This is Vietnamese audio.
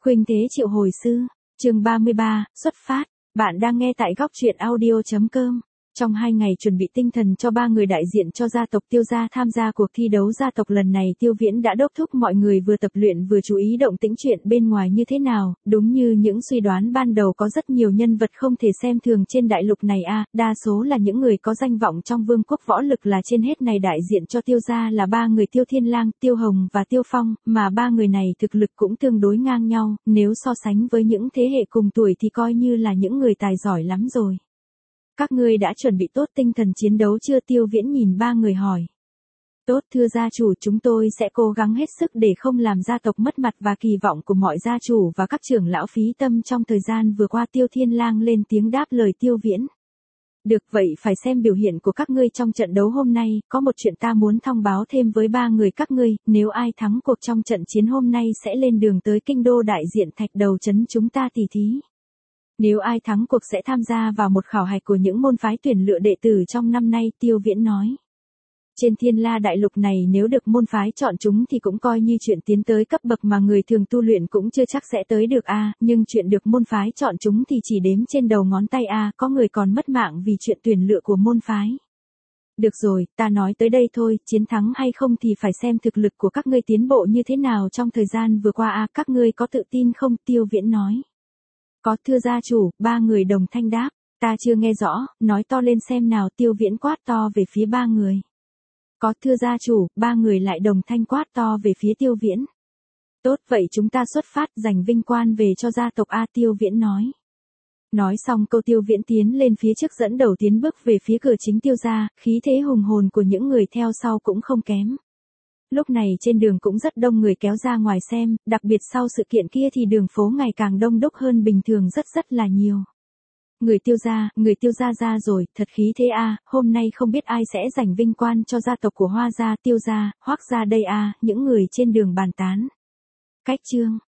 Khuynh Thế Triệu Hồi Sư, chương 33, xuất phát. Bạn đang nghe tại góc truyện audio.com. Trong 2 ngày chuẩn bị tinh thần cho 3 người đại diện cho gia tộc Tiêu gia tham gia cuộc thi đấu gia tộc lần này, Tiêu Viễn đã đốc thúc mọi người vừa tập luyện vừa chú ý động tĩnh chuyện bên ngoài như thế nào. Đúng như những suy đoán ban đầu, có rất nhiều nhân vật không thể xem thường trên đại lục này đa số là những người có danh vọng trong vương quốc võ lực, là trên hết này đại diện cho Tiêu gia là 3 người Tiêu Thiên Lang, Tiêu Hồng và Tiêu Phong, mà 3 người này thực lực cũng tương đối ngang nhau, nếu so sánh với những thế hệ cùng tuổi thì coi như là những người tài giỏi lắm rồi. Các ngươi đã chuẩn bị tốt tinh thần chiến đấu chưa? Tiêu Viễn nhìn 3 người hỏi. Tốt thưa gia chủ, chúng tôi sẽ cố gắng hết sức để không làm gia tộc mất mặt và kỳ vọng của mọi gia chủ và các trưởng lão phí tâm trong thời gian vừa qua. Tiêu Thiên Lang lên tiếng đáp lời Tiêu Viễn. Được vậy, phải xem biểu hiện của các ngươi trong trận đấu hôm nay. Có một chuyện ta muốn thông báo thêm với 3 người các ngươi, nếu ai thắng cuộc trong trận chiến hôm nay sẽ lên đường tới kinh đô đại diện Thạch Đầu trấn chúng ta tỉ thí. Nếu ai thắng cuộc sẽ tham gia vào một khảo hạch của những môn phái tuyển lựa đệ tử trong năm nay, Tiêu Viễn nói. Trên Thiên La đại lục này, nếu được môn phái chọn chúng thì cũng coi như chuyện tiến tới cấp bậc mà người thường tu luyện cũng chưa chắc sẽ tới được nhưng chuyện được môn phái chọn chúng thì chỉ đếm trên đầu ngón tay có người còn mất mạng vì chuyện tuyển lựa của môn phái. Được rồi, ta nói tới đây thôi, chiến thắng hay không thì phải xem thực lực của các ngươi tiến bộ như thế nào trong thời gian vừa qua các ngươi có tự tin không? Tiêu Viễn nói. Có thưa gia chủ, 3 người đồng thanh đáp. Ta chưa nghe rõ, nói to lên xem nào. Tiêu Viễn quát to về phía 3 người. Có thưa gia chủ, 3 người lại đồng thanh quát to về phía Tiêu Viễn. Tốt vậy chúng ta xuất phát, giành vinh quang về cho gia tộc Tiêu Viễn nói. Nói xong câu, Tiêu Viễn tiến lên phía trước dẫn đầu tiến bước về phía cửa chính Tiêu gia, khí thế hùng hồn của những người theo sau cũng không kém. Lúc này trên đường cũng rất đông người kéo ra ngoài xem, đặc biệt sau sự kiện kia thì đường phố ngày càng đông đúc hơn bình thường rất là nhiều. Người Tiêu gia ra rồi, thật khí thế hôm nay không biết ai sẽ giành vinh quang cho gia tộc của Hoa gia, Tiêu gia, Hoắc gia đây những người trên đường bàn tán. Cách chương